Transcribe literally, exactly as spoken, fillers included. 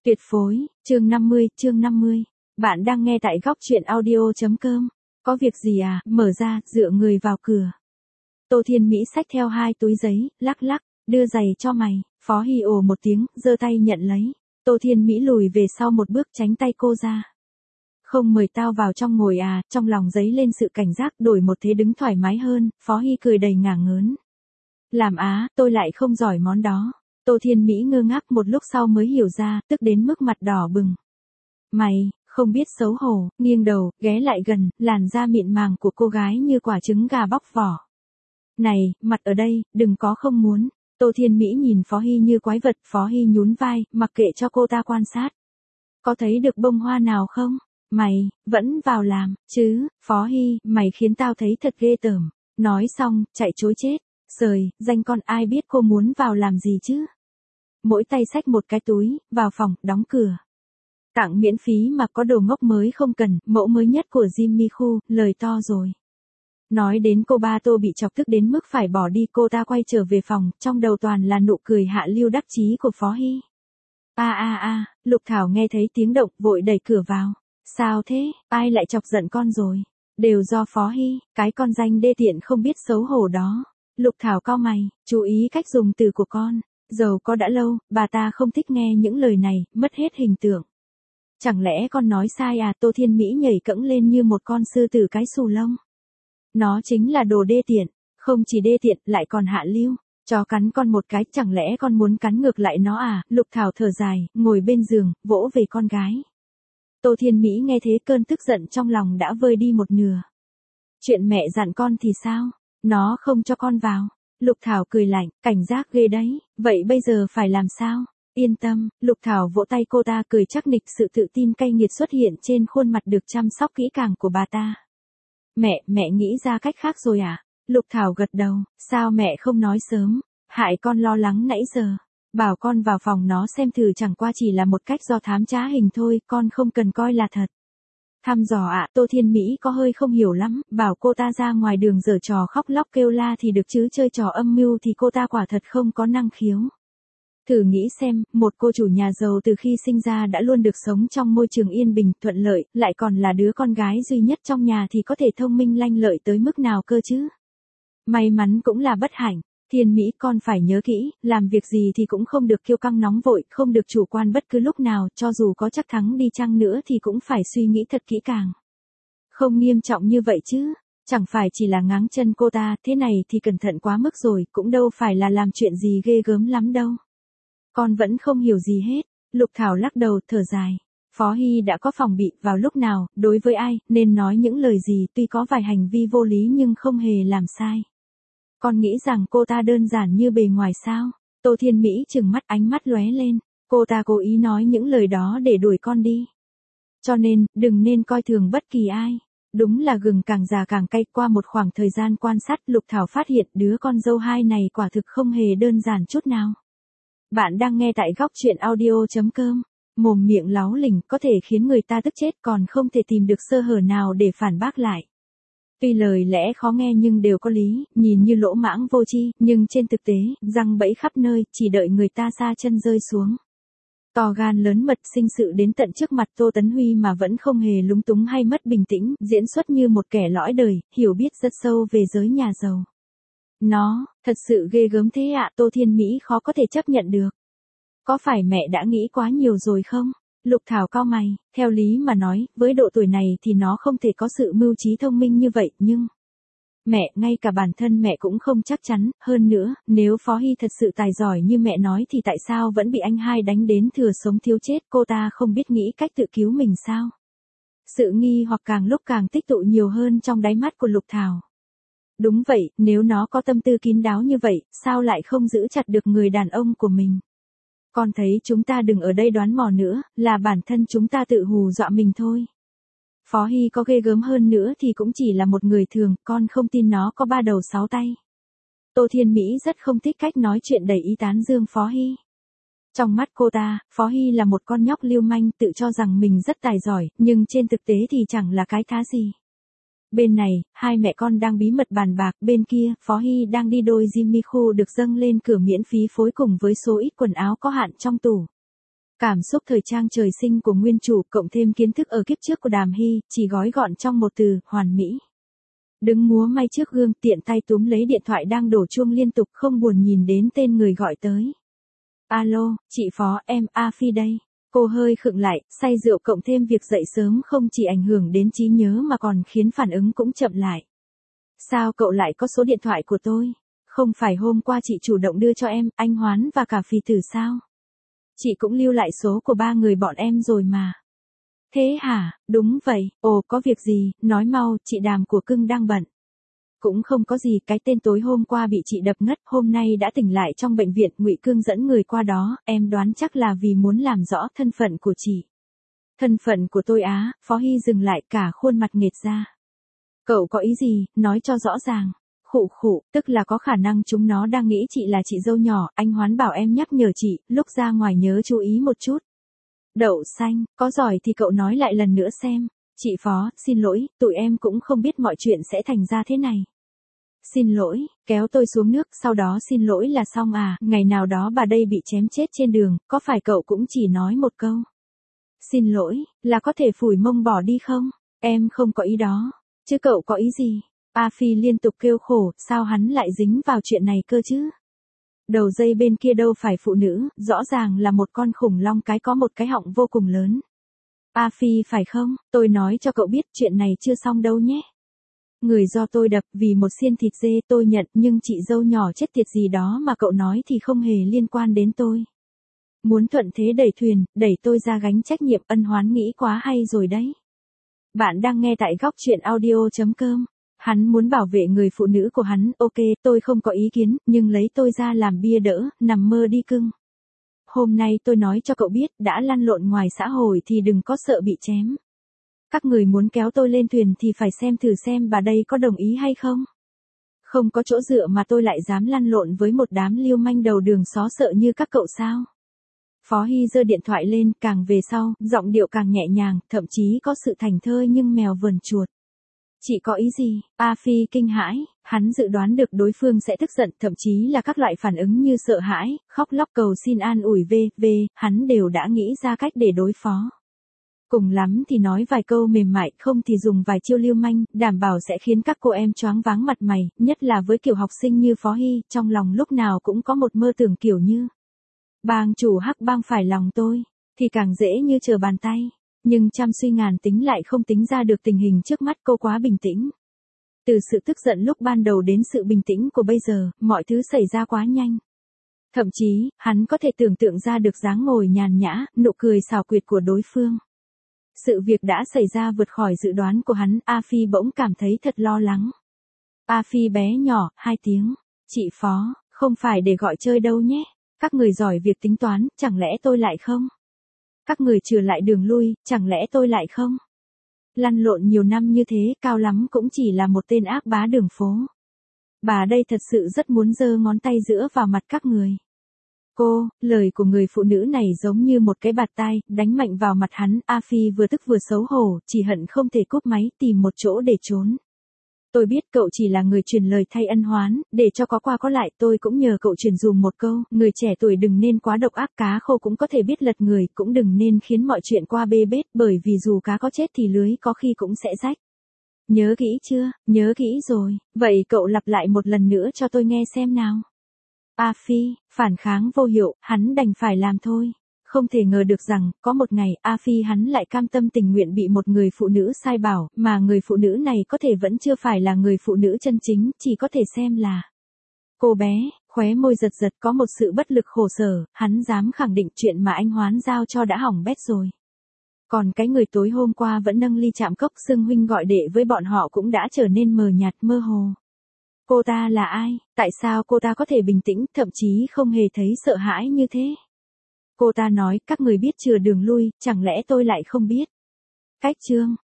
Tuyệt phối, chương năm mươi, chương năm mươi. Bạn đang nghe tại góc truyện audio.com. Có việc gì à, mở ra, dựa người vào cửa. Tô Thiên Mỹ xách theo hai túi giấy, lắc lắc, đưa giày cho mày, Phó Hy ồ một tiếng, giơ tay nhận lấy. Tô Thiên Mỹ lùi về sau một bước tránh tay cô ra. Không mời tao vào trong ngồi à, trong lòng giấy lên sự cảnh giác đổi một thế đứng thoải mái hơn, Phó Hy cười đầy ngả ngớn. Làm á, tôi lại không giỏi món đó. Tô Thiên Mỹ ngơ ngác một lúc sau mới hiểu ra, tức đến mức mặt đỏ bừng. Mày, không biết xấu hổ, nghiêng đầu, ghé lại gần, làn da mịn màng của cô gái như quả trứng gà bóc vỏ. Này, mặt ở đây, đừng có không muốn. Tô Thiên Mỹ nhìn Phó Hy như quái vật, Phó Hy nhún vai, mặc kệ cho cô ta quan sát. Có thấy được bông hoa nào không? Mày, vẫn vào làm, chứ, Phó Hy, mày khiến tao thấy thật ghê tởm. Nói xong, chạy chối chết. Sời, danh con ai biết cô muốn vào làm gì chứ? Mỗi tay xách một cái túi, vào phòng, đóng cửa. Tặng miễn phí mà có đồ ngốc mới không cần, mẫu mới nhất của Jimmy Choo, lời to rồi. Nói đến cô ba Tô bị chọc tức đến mức phải bỏ đi, cô ta quay trở về phòng, trong đầu toàn là nụ cười hạ lưu đắc chí của Phó Hy. A a a, Lục Thảo nghe thấy tiếng động, vội đẩy cửa vào. Sao thế, ai lại chọc giận con rồi? Đều do Phó Hy, cái con danh đê tiện không biết xấu hổ đó. Lục Thảo cau mày, chú ý cách dùng từ của con. Dầu có đã lâu, bà ta không thích nghe những lời này, mất hết hình tượng. Chẳng lẽ con nói sai à? Tô Thiên Mỹ nhảy cẫng lên như một con sư tử cái xù lông. Nó chính là đồ đê tiện, không chỉ đê tiện lại còn hạ lưu. Chó cắn con một cái, chẳng lẽ con muốn cắn ngược lại nó à? Lục Thảo thở dài, ngồi bên giường, vỗ về con gái. Tô Thiên Mỹ nghe thế cơn tức giận trong lòng đã vơi đi một nửa. Chuyện mẹ dặn con thì sao? Nó không cho con vào. Lục Thảo cười lạnh, cảnh giác ghê đấy, vậy bây giờ phải làm sao? Yên tâm, Lục Thảo vỗ tay cô ta cười chắc nịch, sự tự tin cay nghiệt xuất hiện trên khuôn mặt được chăm sóc kỹ càng của bà ta. Mẹ, mẹ nghĩ ra cách khác rồi à? Lục Thảo gật đầu, sao mẹ không nói sớm, hại con lo lắng nãy giờ. Bảo con vào phòng nó xem thử, chẳng qua chỉ là một cách do thám trá hình thôi, con không cần coi là thật. Thăm dò ạ, à, Tô Thiên Mỹ có hơi không hiểu lắm, bảo cô ta ra ngoài đường giở trò khóc lóc kêu la thì được chứ chơi trò âm mưu thì cô ta quả thật không có năng khiếu. Thử nghĩ xem, một cô chủ nhà giàu từ khi sinh ra đã luôn được sống trong môi trường yên bình, thuận lợi, lại còn là đứa con gái duy nhất trong nhà thì có thể thông minh lanh lợi tới mức nào cơ chứ? May mắn cũng là bất hạnh. Thiên Mỹ, con phải nhớ kỹ, làm việc gì thì cũng không được kiêu căng nóng vội, không được chủ quan bất cứ lúc nào, cho dù có chắc thắng đi chăng nữa thì cũng phải suy nghĩ thật kỹ càng. Không nghiêm trọng như vậy chứ, chẳng phải chỉ là ngáng chân cô ta, thế này thì cẩn thận quá mức rồi, cũng đâu phải là làm chuyện gì ghê gớm lắm đâu. Con vẫn không hiểu gì hết. Lục Thảo lắc đầu, thở dài. Phó Hy đã có phòng bị, vào lúc nào, đối với ai, nên nói những lời gì, tuy có vài hành vi vô lý nhưng không hề làm sai. Con nghĩ rằng cô ta đơn giản như bề ngoài sao? Tô Thiên Mỹ trừng mắt, ánh mắt lóe lên. Cô ta cố ý nói những lời đó để đuổi con đi. Cho nên, đừng nên coi thường bất kỳ ai. Đúng là gừng càng già càng cay. Qua một khoảng thời gian quan sát, Lục Thảo phát hiện đứa con dâu hai này quả thực không hề đơn giản chút nào. Bạn đang nghe tại góc truyện audio.com. Mồm miệng láu lỉnh có thể khiến người ta tức chết, còn không thể tìm được sơ hở nào để phản bác lại. Tuy lời lẽ khó nghe nhưng đều có lý, nhìn như lỗ mãng vô tri, nhưng trên thực tế, răng bẫy khắp nơi, chỉ đợi người ta sa chân rơi xuống. To gan lớn mật sinh sự đến tận trước mặt Tô Tấn Huy mà vẫn không hề lúng túng hay mất bình tĩnh, diễn xuất như một kẻ lõi đời, hiểu biết rất sâu về giới nhà giàu. Nó, thật sự ghê gớm thế ạ, à, Tô Thiên Mỹ khó có thể chấp nhận được. Có phải mẹ đã nghĩ quá nhiều rồi không? Lục Thảo cau mày, theo lý mà nói, với độ tuổi này thì nó không thể có sự mưu trí thông minh như vậy, nhưng... Mẹ, ngay cả bản thân mẹ cũng không chắc chắn, hơn nữa, nếu Phó Hy thật sự tài giỏi như mẹ nói thì tại sao vẫn bị anh hai đánh đến thừa sống thiếu chết, cô ta không biết nghĩ cách tự cứu mình sao? Sự nghi hoặc càng lúc càng tích tụ nhiều hơn trong đáy mắt của Lục Thảo. Đúng vậy, nếu nó có tâm tư kín đáo như vậy, sao lại không giữ chặt được người đàn ông của mình? Con thấy chúng ta đừng ở đây đoán mò nữa, là bản thân chúng ta tự hù dọa mình thôi. Phó Hy có ghê gớm hơn nữa thì cũng chỉ là một người thường, con không tin nó có ba đầu sáu tay. Tô Thiên Mỹ rất không thích cách nói chuyện đầy ý tán dương Phó Hy. Trong mắt cô ta, Phó Hy là một con nhóc lưu manh tự cho rằng mình rất tài giỏi, nhưng trên thực tế thì chẳng là cái thá gì. Bên này, hai mẹ con đang bí mật bàn bạc, bên kia, Phó Hy đang đi đôi Jimmy Choo được dâng lên cửa miễn phí phối cùng với số ít quần áo có hạn trong tủ. Cảm xúc thời trang trời sinh của nguyên chủ cộng thêm kiến thức ở kiếp trước của Đàm Hy, chỉ gói gọn trong một từ, hoàn mỹ. Đứng múa may trước gương tiện tay túm lấy điện thoại đang đổ chuông liên tục không buồn nhìn đến tên người gọi tới. Alo, chị Phó, em A Phi đây. Cô hơi khựng lại, say rượu cộng thêm việc dậy sớm không chỉ ảnh hưởng đến trí nhớ mà còn khiến phản ứng cũng chậm lại. Sao cậu lại có số điện thoại của tôi? Không phải hôm qua chị chủ động đưa cho em, anh Hoán và cả Phì Tử sao? Chị cũng lưu lại số của ba người bọn em rồi mà. Thế hả, đúng vậy, ồ có việc gì, nói mau, chị Đàm của cưng đang bận. Cũng không có gì, cái tên tối hôm qua bị chị đập ngất, hôm nay đã tỉnh lại trong bệnh viện, Ngụy Cương dẫn người qua đó, em đoán chắc là vì muốn làm rõ thân phận của chị. Thân phận của tôi á, Phó Hy dừng lại cả khuôn mặt nghệt ra. Cậu có ý gì, nói cho rõ ràng. Khụ khụ, tức là có khả năng chúng nó đang nghĩ chị là chị dâu nhỏ, anh Hoán bảo em nhắc nhở chị, lúc ra ngoài nhớ chú ý một chút. Đậu xanh, có giỏi thì cậu nói lại lần nữa xem. Chị Phó, xin lỗi, tụi em cũng không biết mọi chuyện sẽ thành ra thế này. Xin lỗi, kéo tôi xuống nước, sau đó xin lỗi là xong à, ngày nào đó bà đây bị chém chết trên đường, có phải cậu cũng chỉ nói một câu. Xin lỗi, là có thể phủi mông bỏ đi không? Em không có ý đó. Chứ cậu có ý gì? A Phi liên tục kêu khổ, sao hắn lại dính vào chuyện này cơ chứ? Đầu dây bên kia đâu phải phụ nữ, rõ ràng là một con khủng long cái có một cái họng vô cùng lớn. A Phi phải không? Tôi nói cho cậu biết chuyện này chưa xong đâu nhé. Người do tôi đập vì một xiên thịt dê tôi nhận, nhưng chị dâu nhỏ chết tiệt gì đó mà cậu nói thì không hề liên quan đến tôi. Muốn thuận thế đẩy thuyền, đẩy tôi ra gánh trách nhiệm, ân Hoán nghĩ quá hay rồi đấy. Bạn đang nghe tại góc truyện audio.com. Hắn muốn bảo vệ người phụ nữ của hắn, ok, tôi không có ý kiến, nhưng lấy tôi ra làm bia đỡ, nằm mơ đi cưng. Hôm nay tôi nói cho cậu biết, đã lăn lộn ngoài xã hội thì đừng có sợ bị chém. Các người muốn kéo tôi lên thuyền thì phải xem thử xem bà đây có đồng ý hay không. Không có chỗ dựa mà tôi lại dám lăn lộn với một đám lưu manh đầu đường xó sợ như các cậu sao. Phó Hy giơ điện thoại lên, càng về sau, giọng điệu càng nhẹ nhàng, thậm chí có sự thảnh thơi nhưng mèo vờn chuột. Chị có ý gì? A Phi kinh hãi, hắn dự đoán được đối phương sẽ tức giận, thậm chí là các loại phản ứng như sợ hãi, khóc lóc cầu xin an ủi v v, hắn đều đã nghĩ ra cách để đối phó. Cùng lắm thì nói vài câu mềm mại, không thì dùng vài chiêu lưu manh, đảm bảo sẽ khiến các cô em choáng váng mặt mày, nhất là với kiểu học sinh như Phó Hy, trong lòng lúc nào cũng có một mơ tưởng kiểu như. Bang chủ Hắc Bang phải lòng tôi, thì càng dễ như trở bàn tay. Nhưng trăm suy ngàn tính lại không tính ra được tình hình trước mắt, cô quá bình tĩnh. Từ sự tức giận lúc ban đầu đến sự bình tĩnh của bây giờ, mọi thứ xảy ra quá nhanh. Thậm chí, hắn có thể tưởng tượng ra được dáng ngồi nhàn nhã, nụ cười xảo quyệt của đối phương. Sự việc đã xảy ra vượt khỏi dự đoán của hắn, A Phi bỗng cảm thấy thật lo lắng. A Phi bé nhỏ, hai tiếng. Chị Phó, không phải để gọi chơi đâu nhé. Các người giỏi việc tính toán, chẳng lẽ tôi lại không? Các người trừ lại đường lui, chẳng lẽ tôi lại không? Lăn lộn nhiều năm như thế, cao lắm cũng chỉ là một tên ác bá đường phố. Bà đây thật sự rất muốn giơ ngón tay giữa vào mặt các người. Cô, lời của người phụ nữ này giống như một cái bạt tai, đánh mạnh vào mặt hắn, A Phi vừa tức vừa xấu hổ, chỉ hận không thể cúp máy, tìm một chỗ để trốn. Tôi biết cậu chỉ là người truyền lời thay ân Hoán, để cho có qua có lại, tôi cũng nhờ cậu truyền dùm một câu, người trẻ tuổi đừng nên quá độc ác, cá khô cũng có thể biết lật người, cũng đừng nên khiến mọi chuyện qua bê bết, bởi vì dù cá có chết thì lưới có khi cũng sẽ rách. Nhớ kỹ chưa? Nhớ kỹ rồi, vậy cậu lặp lại một lần nữa cho tôi nghe xem nào. A Phi, phản kháng vô hiệu, hắn đành phải làm thôi. Không thể ngờ được rằng, có một ngày, A Phi hắn lại cam tâm tình nguyện bị một người phụ nữ sai bảo, mà người phụ nữ này có thể vẫn chưa phải là người phụ nữ chân chính, chỉ có thể xem là cô bé, khóe môi giật giật có một sự bất lực khổ sở, hắn dám khẳng định chuyện mà anh Hoán giao cho đã hỏng bét rồi. Còn cái người tối hôm qua vẫn nâng ly chạm cốc xưng huynh gọi đệ với bọn họ cũng đã trở nên mờ nhạt mơ hồ. Cô ta là ai? Tại sao cô ta có thể bình tĩnh, thậm chí không hề thấy sợ hãi như thế? Cô ta nói, các người biết chừa đường lui, chẳng lẽ tôi lại không biết? Cách chương,